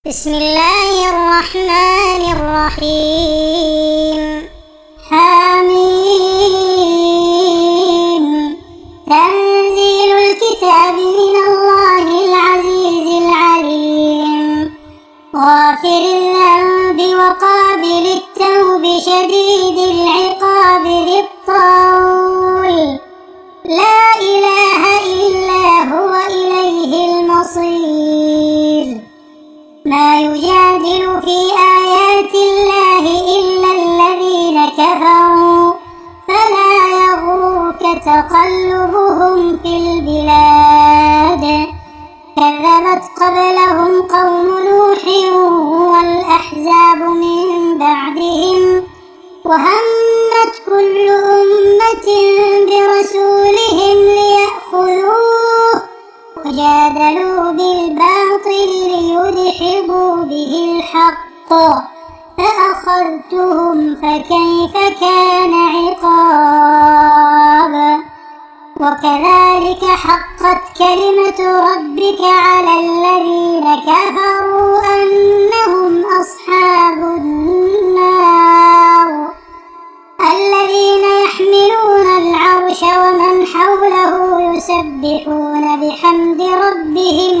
بسم الله الرحمن الرحيم حميم تنزيل الكتاب من الله العزيز العليم غافر الذنب وقابل التوب شديد العقاب ذي الطول لا إله إلا هو إليه المصير ما يجادل في آيات الله إلا الذين كفروا فلا يغرك تقلبهم في البلاد كذبت قبلهم قوم نوح والأحزاب من بعدهم وهمت كل أمة برسولهم ليأخذوه وجادلوا بالباطل ليدحضوا به الحق فأخذتهم فكيف كان عقاب وكذلك حقت كلمة ربك على الذين كفروا أنهم أصحاب النار الذين يحملون العرش ومن حوله يسبحون بحمد ربهم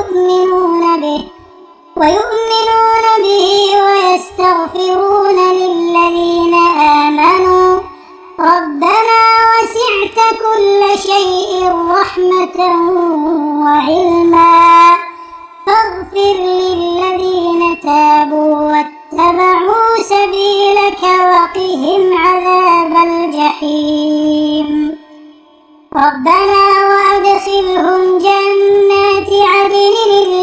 ويؤمنون به ويستغفرون للذين آمنوا ربنا وسعت كل شيء رحمة وعلما فاغفر للذين تابوا واتبعوا سبيلك وقهم عذاب الجحيم ربنا وأدخلهم جنات عدن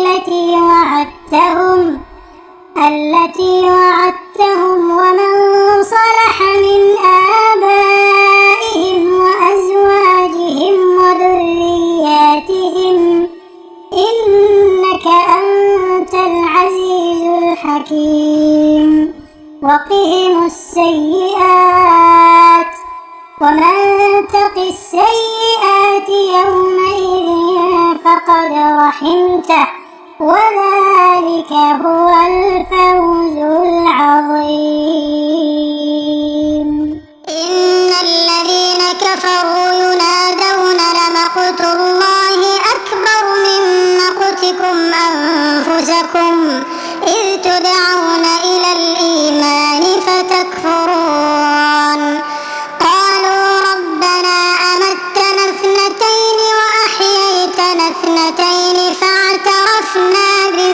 التي وعدتهم ومن صلح من آبائهم وأزواجهم وذرياتهم إنك أنت العزيز الحكيم وقهم السيئات ومن تق السيئات يومئذ فقد رحمته وذلك هو الفوز العظيم إن الذين كفروا ينادون لمقت الله أكبر من مقتكم أنفسكم إذ تدعون إلى الإيمان فتكفرون قالوا ربنا أمتنا اثنتين وأحييتنا اثنتين فاعترفنا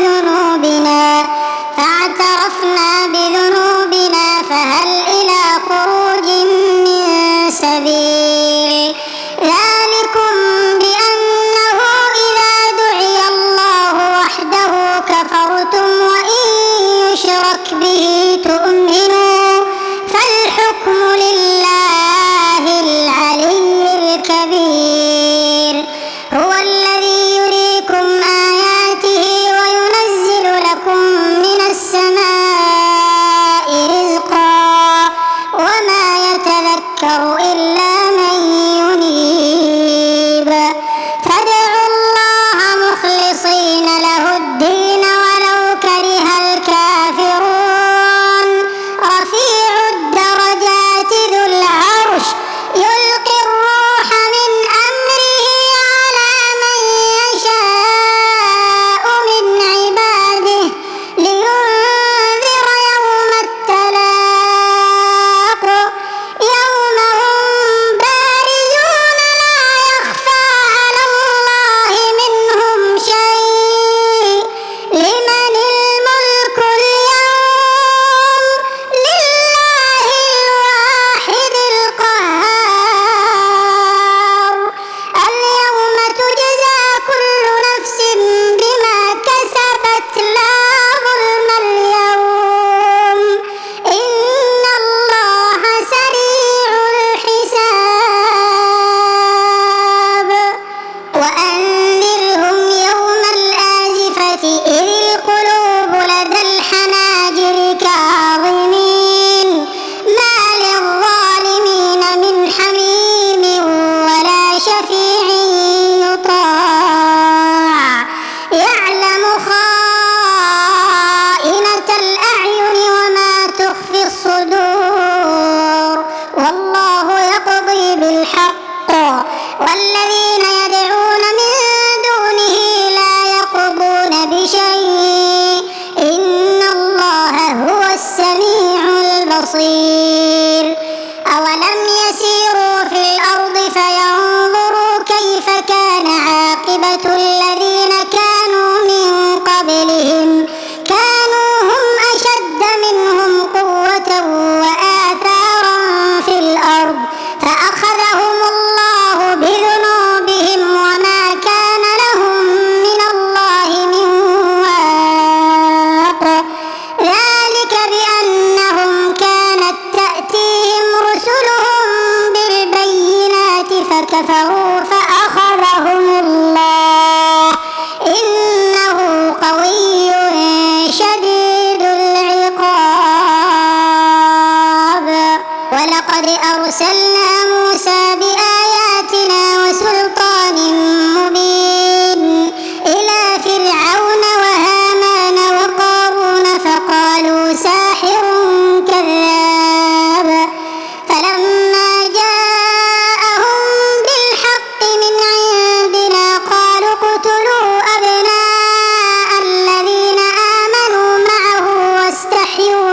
بذنوبنا فهل إلى خروج من سبيل ذلكم بأنه إذا دعي الله وحده كفرتم وإن يشرك به تؤمنوا كانوا هم أشد منهم قوة وآثارا في الأرض فأخذهم الله بذنوبهم وما كان لهم من الله من واق ذلك بأنهم كانت تأتيهم رسلهم بالبينات فكفروا فأخذهم الله إنه قوي شديد العقاب ولقد أرسلنا موسى بآياتنا وسلطان مبين إلى فرعون وهامان وقارون فقالوا ساحر كذاب فلما جاءهم بالحق من عندنا قالوا اقتلوا أبناء الذين آمنوا معه واستحيوا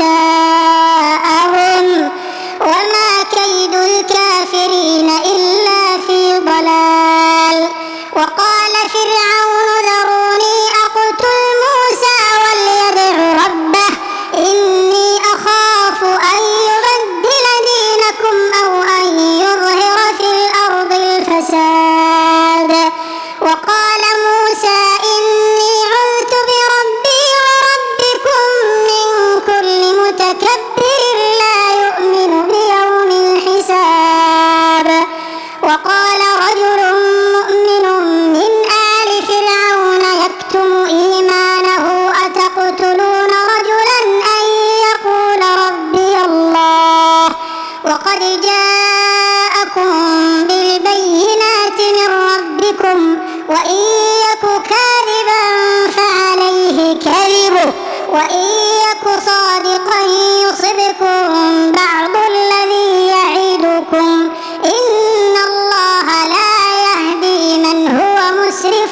نساءهم وما كيد الكافرين إلا في ضلال وقال فرعون ذروني أقتل موسى وليدع ربه إني أخاف أن يبدل دينكم أو أن يظهر في الأرض الفساد وقال موسى إني عذت بربي وربكم من كل متكبر لا يؤمن بيوم الحساب وقال رجل مؤمن من آل فرعون يكتم إيمانه أتقتلون رجلا أن يقول ربي الله وقد جاءكم بالبينات من ربكم وإن يك كاذبا فعليه كذبه وإن يك صادقا يصبكم بعض الذي يعدكم إن الله لا يهدي من هو مسرف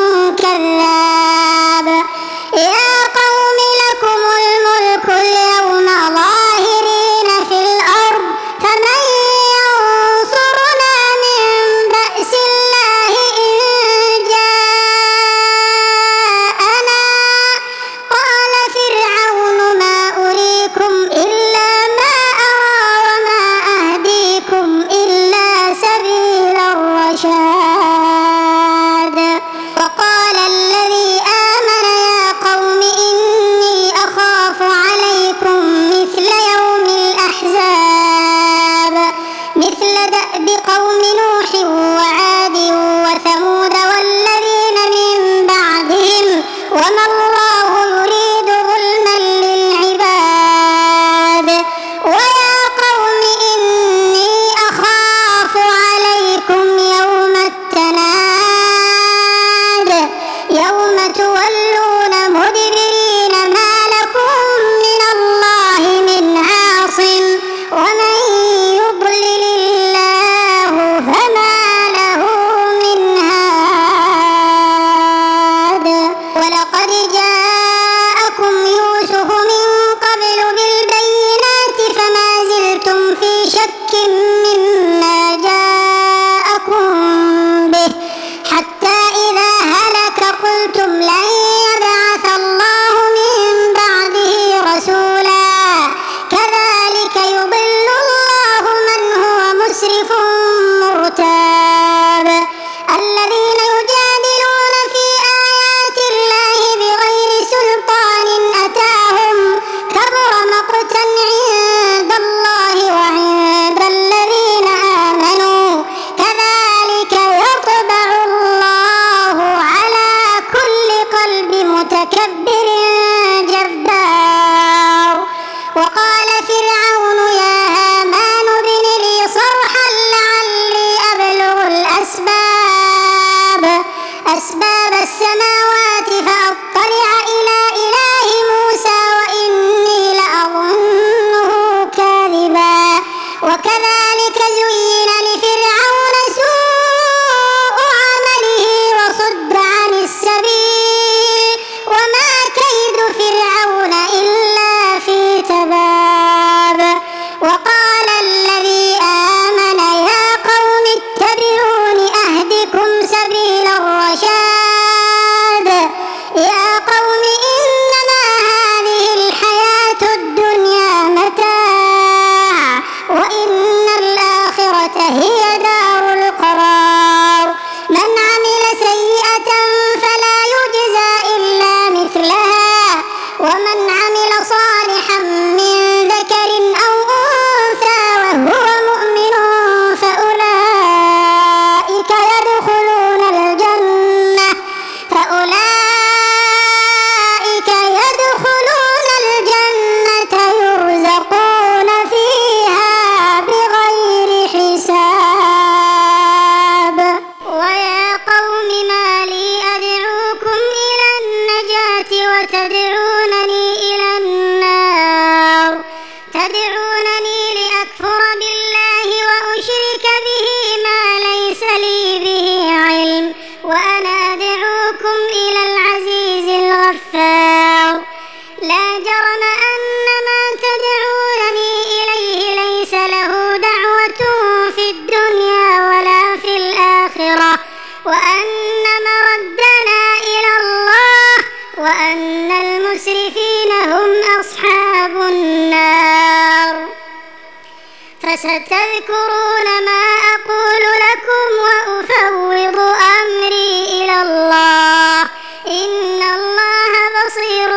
كذاب يا قوم لكم الملك اليوم ظاهرين في الأرض فمن ينصرنا من بأس الله إن جاءنا قال فرعون ما أريكم إلا ما أرى وما أهديكم إلا سبيل الرشاد وقال الذي آمن يا قوم إني أخاف عليكم مثل يوم الأحزاب مثل دأب قوم نوح وعاد وثمود والذين من بعدهم وما الله يريد ظلما للعباد ويا قوم إني أخاف عليكم يوم التناد يوم تولون مدبرين ما لكم من الله من عاصم ومن يضلل الله فما له من هاد ولقد جاءكم يوسف من قبل بالبينات فما زلتم في شك مما جاءكم به حتى إذا هلك قلتم لن يبعث الله من بعده رسولا كذلك يضل الله من هو مسرف مرتاب الذين يجادلون في آيات الله بغير سلطان أتاهم كبر مقتا عند الله وعند الذين آمنوا كذلك يطبع الله على كل قلب متكبر جبار وقال فرعون يا هامان ابن لي صرحا لعلي أبلغ أسباب السماوات فأطلع إلى إله موسى وإني لأظنه كاذبا وكذلك زين لفرعون سوء عمله وصد عن السبيل وما كيد فرعون إلا في تباب وقال الذي آمن يا قوم اتبعون أهدكم سبيل الرشاد يا قوم إنما ومن عمل صالحا من ذكر أو أنثى وهو مؤمن فأولئك يدخلون الجنة يرزقون فيها بغير حساب. ويا قوم ما لي أدعوكم إلى النجاة وتدعونني إلى النار تدعونني لأكفر بالله وأشرك به ما ليس لي به علم وأنا أدعوكم إلى العزيز الغفار. لا جرم أن ما تدعونني إليه ليس له دعوة في الدنيا ولا في الآخرة وأن مردنا إلى الله وأن المسرفين هم أصحاب النار. فستذكرون ما أقول لكم وأفوض أمري إلى الله إن الله بصير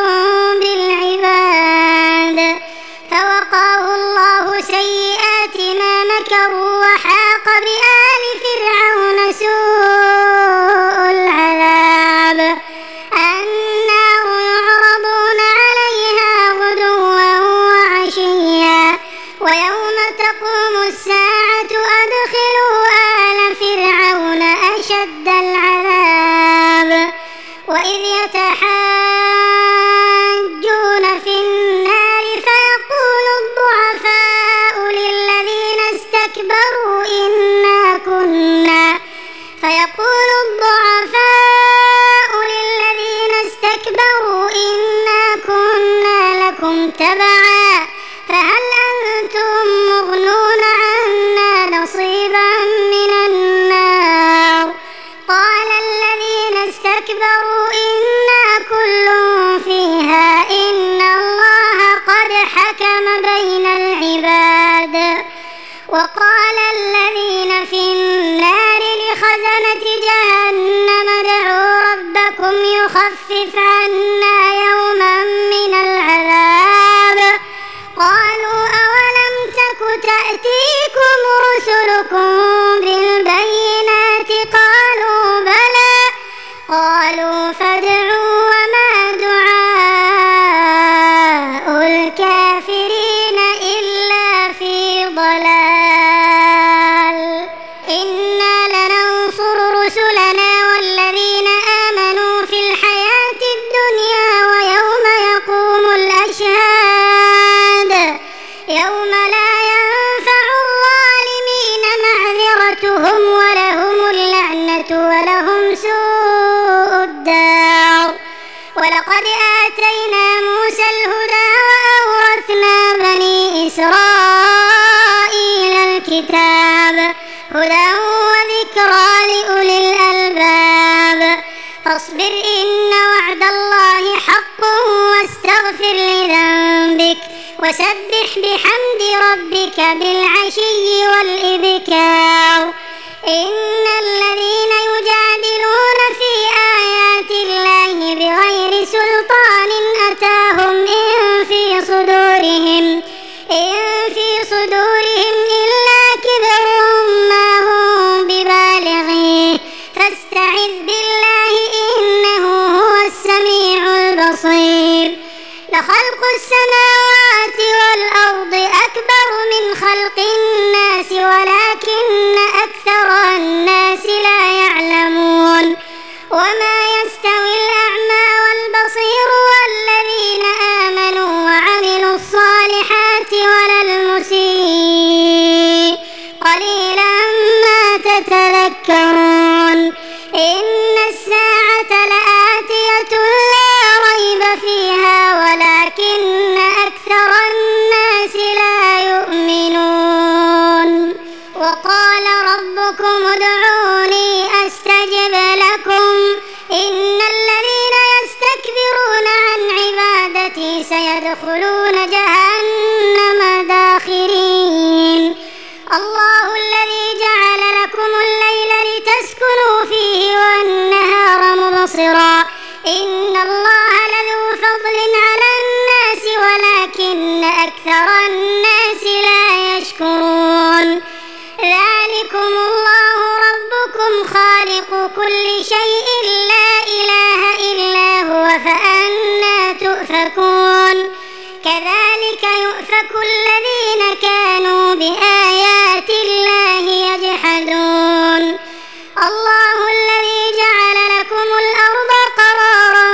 بالعباد. فوقاه الله سيئات ما مكروا وحاق بآل فرعون سوء العذاب. النار يعرضون عليها غدوا وعشيا ويوم تقوم الساعة أدخلوا آل فرعون أشد العذاب. وإذ يتحاجون في النار فيقول الضعفاء للذين استكبروا إنا كنا لكم تبعا فهل أنتم مغنون عنا نصيبا من النار. قال الذين استكبروا إنا كل فيها إن الله قد حكم بين العباد. وقال الذين في النار لخزنة جهنم ادعوا ربكم يخفف عنا يوما من العذاب. قالوا أولم تك تأتيكم رسلكم بالبينات قالوا بلى قالوا فادعوا وما دعاء الكافرين إلا في ضلال. إنا لننصر رسلنا والذين آمنوا في الحياة الدنيا ويوم يقوم الأشهاد يوم لا ينفع الظالمين معذرتهم ولهم اللعنة ولهم سوء الدار. ولقد آتينا موسى الهدى وأورثنا بني إسرائيل الكتاب هدى وذكرى لأولي الألباب. فاصبر إن وعد الله حق واستغفر لذنبك وسبح بحمد ربك بالعشي والإبكار. إن الذين يجادلون في آيات الله بغير سلطان أتاهم إن في صدورهم إلا كبر ما هم ببالغيه فاستعذ بالله إنه هو السميع البصير. لخلق السماوات والأرض أكبر من خلق الناس ولكن أكثر الناس لا يعلمون. وما يستوي الأعمى والبصير والذين آمنوا وعملوا الصالحات ولا المسيء قليلا ما تتذكرون. إن الساعة لآتية لا ريب فيها ولكن أكثر الناس لا يؤمنون. وقال ربكم ادعوني أستجب لكم إن الذين يستكبرون عن عبادتي سيدخلون جهنم داخرين. الله الذي جعل لكم الليل لتسكنوا فيه والنهار مبصرا إن الله لذو فضل على أكثر الناس لا يشكرون ذلكم الله ربكم خالق كل شيء لا إله إلا هو فأنى تؤفكون كذلك يؤفك الذين كانوا بآيات الله يجحدون الله الذي جعل لكم الأرض قرارا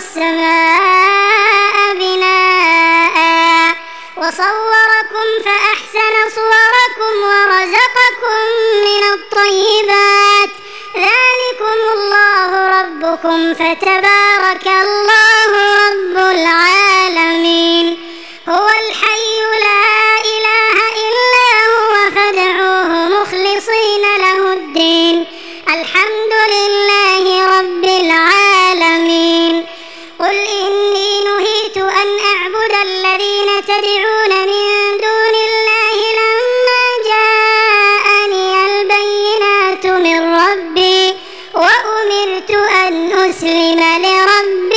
والسماء بناء وصوركم فأحسن صوركم ورزقكم من الطيبات ذلكم الله ربكم فتبارك الله رب العالمين هو الحي لا إله إلا هو فادعوه مخلصين له الدين الحمد لله رب العالمين قل إني نهيت أن أعبد الذين تدعون من دون الله لما جاءني البينات من ربي وأمرت أن أسلم لرب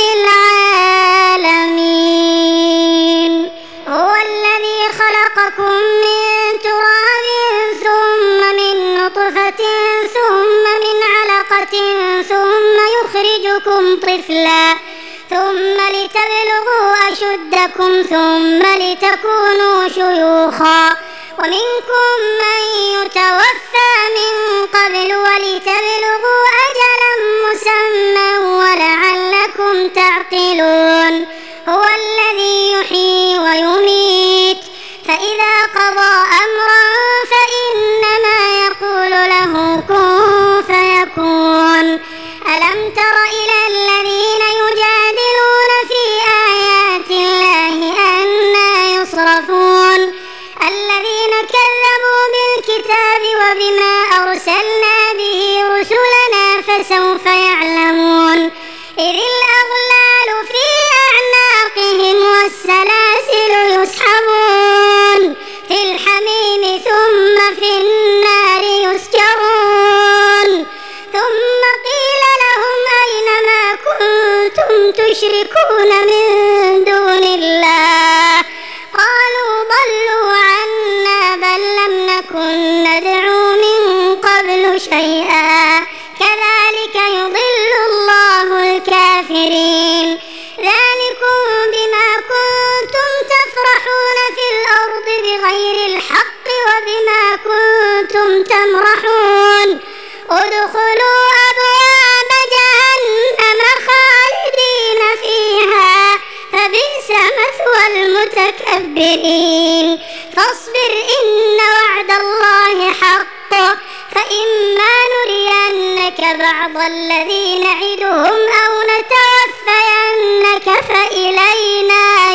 العالمين هو الذي خلقكم من تراب ثم من نطفة ثم من علقة ثم يخرجكم طفلا ثم لتبلغوا أشدكم ثم لتكونوا شيوخا ومنكم من يتوفى من قبل ولتبلغوا أجلا مسمى ولعلكم تعقلون هو الذي يحيي ويميت فإذا قضى أمرا فإنما يقول له كن فيكون ألم تر إلى الذين يجادلون في آيات الله أنى يصرفون الذين كذبوا بالكتاب وبما أرسلنا به رسلنا فسوف يعلمون إذ الأغلال في أعناقهم والسلاسل يسحبون في الحميم ثم في النار يسجرون ثم قيل لهم أين ما كنتم تشركون من دون الله قالوا ضلوا عنا بل لم نكن ندعو من قبل شيئا كذلك يضل الله الكافرين ذلكم بما كنتم تفرحون في الأرض بغير الحق وبما كنتم تمرحون ادخلوا أبواب جهنم خالدين فيها فبئس مثوى المتكبرين فاصبر إن وعد الله حق فإما نرينك بعض الذي نعدهم أو نتوفينك فإلينا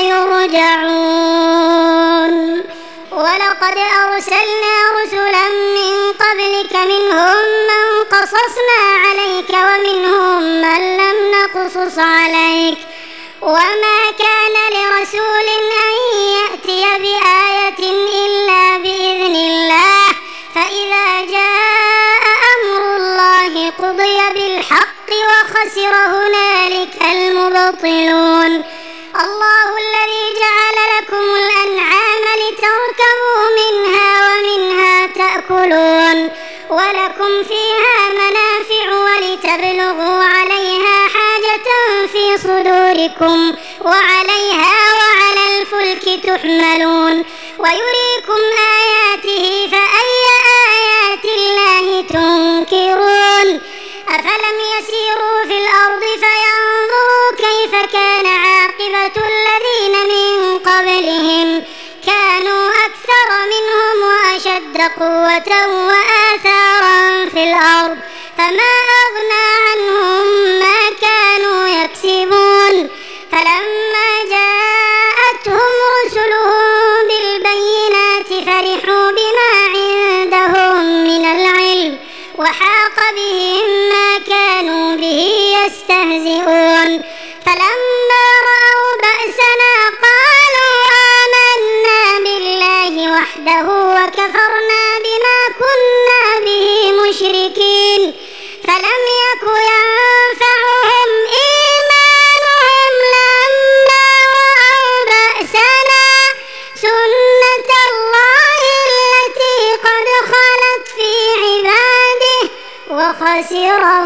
يرجعون ولقد أرسلنا رسلا من قبلك منهم من قصصنا عليك ومنهم من لم نقصص عليك وما كان لرسول أن يأتي بآية إلا بإذن الله فإذا جاء أمر الله قضي بالحق وخسر هنالك المبطلون الله الذي جعل لكم الأنعام لتركبوا منها ومنها تأكلون ولكم فيها منافع ولتبلغوا عليها حاجة في صدوركم وعليها وعلى الفلك تحملون ويريكم آياته فأي آيات الله تنكرون أفلم يسيروا في الأرض فينظروا كيف كان عاقبة الذين من قبلهم كانوا أكثر منهم وأشد قوة وآثارا في الأرض فما أغنى عنهم ما كانوا يكسبون فلما جاءتهم رسلهم بالبينات فرحوا بما عندهم من العلم وحاق بهم ما كانوا به يستهزئون فلما رأوا بأسنا قالوا آمنا بالله وحده وكفرنا بما كنا به مشركين فلم يك ينفعهم إيمانهم لما رأوا بأسنا سنة بصيرا